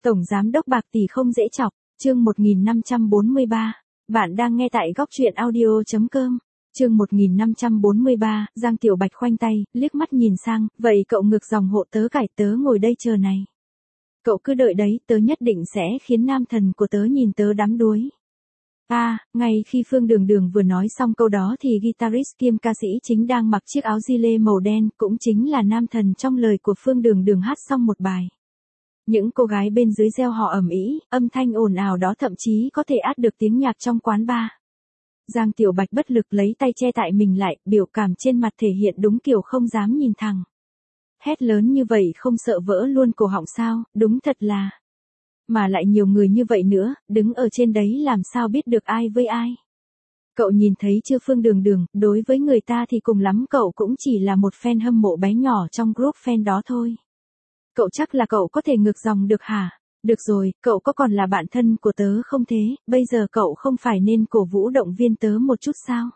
Tổng giám đốc bạc tỷ không dễ chọc, chương 1543. Bạn đang nghe tại góc truyện audio.com. Chương 1543, Giang Tiểu Bạch khoanh tay, liếc mắt nhìn sang, vậy cậu ngược dòng hộ tớ cải tớ ngồi đây chờ này. Cậu cứ đợi đấy, tớ nhất định sẽ khiến nam thần của tớ nhìn tớ đắm đuối. Ngay khi Phương Đường Đường vừa nói xong câu đó thì guitarist kiêm ca sĩ chính đang mặc chiếc áo gi-lê màu đen, cũng chính là nam thần trong lời của Phương Đường Đường hát xong một bài. Những cô gái bên dưới reo hò ầm ĩ, âm thanh ồn ào đó thậm chí có thể át được tiếng nhạc trong quán bar. Giang Tiểu Bạch bất lực lấy tay che tại mình lại, biểu cảm trên mặt thể hiện đúng kiểu không dám nhìn thẳng. Hét lớn như vậy không sợ vỡ luôn cổ họng sao, đúng thật là. Mà lại nhiều người như vậy nữa, đứng ở trên đấy làm sao biết được ai với ai. Cậu nhìn thấy chưa Phương Đường Đường, đối với người ta thì cùng lắm cậu cũng chỉ là một fan hâm mộ bé nhỏ trong group fan đó thôi. Cậu chắc là cậu có thể ngược dòng được hả? Được rồi, cậu có còn là bạn thân của tớ không thế, bây giờ cậu không phải nên cổ vũ động viên tớ một chút sao?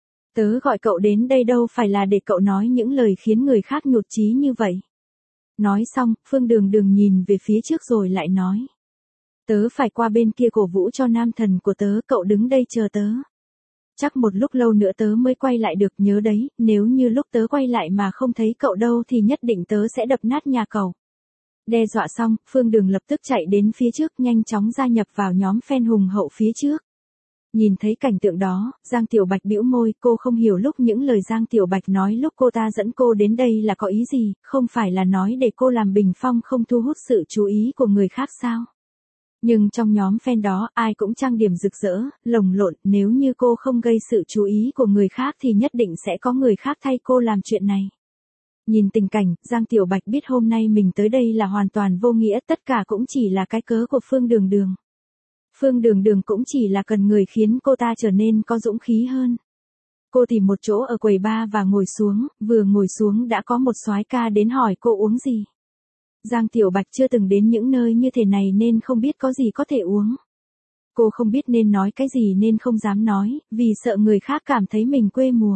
Tớ gọi cậu đến đây đâu phải là để cậu nói những lời khiến người khác nhụt chí như vậy. Nói xong, Phương Đường Đường nhìn về phía trước rồi lại nói. Tớ phải qua bên kia cổ vũ cho nam thần của tớ, cậu đứng đây chờ tớ. Chắc một lúc lâu nữa tớ mới quay lại được, nhớ đấy, nếu như lúc tớ quay lại mà không thấy cậu đâu thì nhất định tớ sẽ đập nát nhà cậu. Đe dọa xong, Phương Đường lập tức chạy đến phía trước, nhanh chóng gia nhập vào nhóm fan hùng hậu phía trước. Nhìn thấy cảnh tượng đó, Giang Tiểu Bạch bĩu môi, cô không hiểu lúc những lời Giang Tiểu Bạch nói lúc cô ta dẫn cô đến đây là có ý gì, không phải là nói để cô làm bình phong không thu hút sự chú ý của người khác sao? Nhưng trong nhóm fan đó, ai cũng trang điểm rực rỡ, lồng lộn, nếu như cô không gây sự chú ý của người khác thì nhất định sẽ có người khác thay cô làm chuyện này. Nhìn tình cảnh, Giang Tiểu Bạch biết hôm nay mình tới đây là hoàn toàn vô nghĩa, tất cả cũng chỉ là cái cớ của Phương Đường Đường. Phương Đường Đường cũng chỉ là cần người khiến cô ta trở nên có dũng khí hơn. Cô tìm một chỗ ở quầy bar và ngồi xuống, vừa ngồi xuống đã có một soái ca đến hỏi cô uống gì. Giang Tiểu Bạch chưa từng đến những nơi như thế này nên không biết có gì có thể uống. Cô không biết nên nói cái gì nên không dám nói, vì sợ người khác cảm thấy mình quê mùa.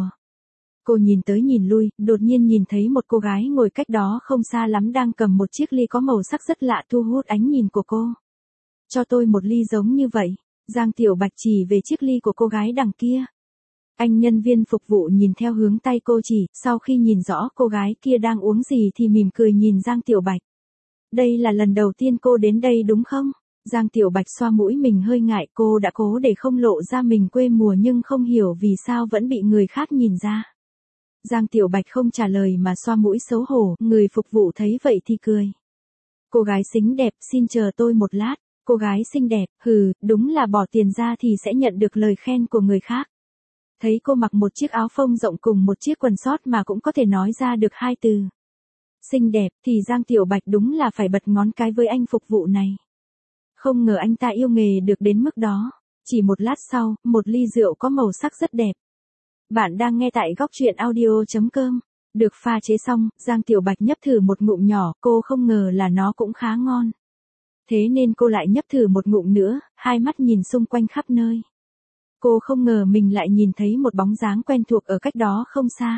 Cô nhìn tới nhìn lui, đột nhiên nhìn thấy một cô gái ngồi cách đó không xa lắm đang cầm một chiếc ly có màu sắc rất lạ thu hút ánh nhìn của cô. Cho tôi một ly giống như vậy. Giang Tiểu Bạch chỉ về chiếc ly của cô gái đằng kia. Anh nhân viên phục vụ nhìn theo hướng tay cô chỉ, sau khi nhìn rõ cô gái kia đang uống gì thì mỉm cười nhìn Giang Tiểu Bạch. Đây là lần đầu tiên cô đến đây đúng không? Giang Tiểu Bạch xoa mũi mình hơi ngại, cô đã cố để không lộ ra mình quê mùa nhưng không hiểu vì sao vẫn bị người khác nhìn ra. Giang Tiểu Bạch không trả lời mà xoa mũi xấu hổ, người phục vụ thấy vậy thì cười. Cô gái xinh đẹp, xin chờ tôi một lát. Cô gái xinh đẹp, đúng là bỏ tiền ra thì sẽ nhận được lời khen của người khác. Thấy cô mặc một chiếc áo phông rộng cùng một chiếc quần sót mà cũng có thể nói ra được hai từ xinh đẹp thì Giang Tiểu Bạch đúng là phải bật ngón cái với anh phục vụ này. Không ngờ anh ta yêu nghề được đến mức đó. Chỉ một lát sau, một ly rượu có màu sắc rất đẹp. Bạn đang nghe tại góc truyện audio.com. Được pha chế xong, Giang Tiểu Bạch nhấp thử một ngụm nhỏ, cô không ngờ là nó cũng khá ngon. Thế nên cô lại nhấp thử một ngụm nữa, hai mắt nhìn xung quanh khắp nơi. Cô không ngờ mình lại nhìn thấy một bóng dáng quen thuộc ở cách đó không xa.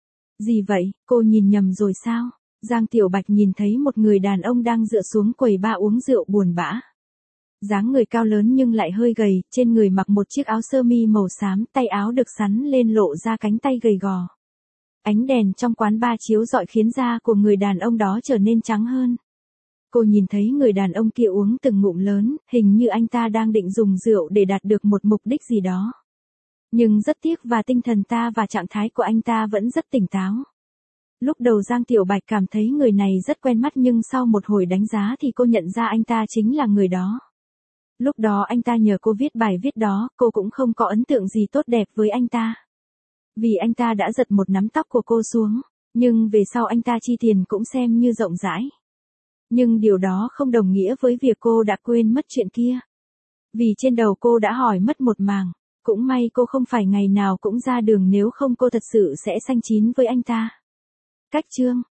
Gì vậy, cô nhìn nhầm rồi sao? Giang Tiểu Bạch nhìn thấy một người đàn ông đang dựa xuống quầy bar uống rượu buồn bã. Dáng người cao lớn nhưng lại hơi gầy, trên người mặc một chiếc áo sơ mi màu xám, tay áo được xắn lên lộ ra cánh tay gầy gò. Ánh đèn trong quán bar chiếu rọi khiến da của người đàn ông đó trở nên trắng hơn. Cô nhìn thấy người đàn ông kia uống từng ngụm lớn, hình như anh ta đang định dùng rượu để đạt được một mục đích gì đó. Nhưng rất tiếc và tinh thần ta và trạng thái của anh ta vẫn rất tỉnh táo. Lúc đầu Giang Tiểu Bạch cảm thấy người này rất quen mắt nhưng sau một hồi đánh giá thì cô nhận ra anh ta chính là người đó. Lúc đó anh ta nhờ cô viết bài viết đó, cô cũng không có ấn tượng gì tốt đẹp với anh ta. Vì anh ta đã giật một nắm tóc của cô xuống, nhưng về sau anh ta chi tiền cũng xem như rộng rãi. Nhưng điều đó không đồng nghĩa với việc cô đã quên mất chuyện kia. Vì trên đầu cô đã hỏi mất một mảng. Cũng may cô không phải ngày nào cũng ra đường, nếu không cô thật sự sẽ xanh chín với anh ta. Cách chương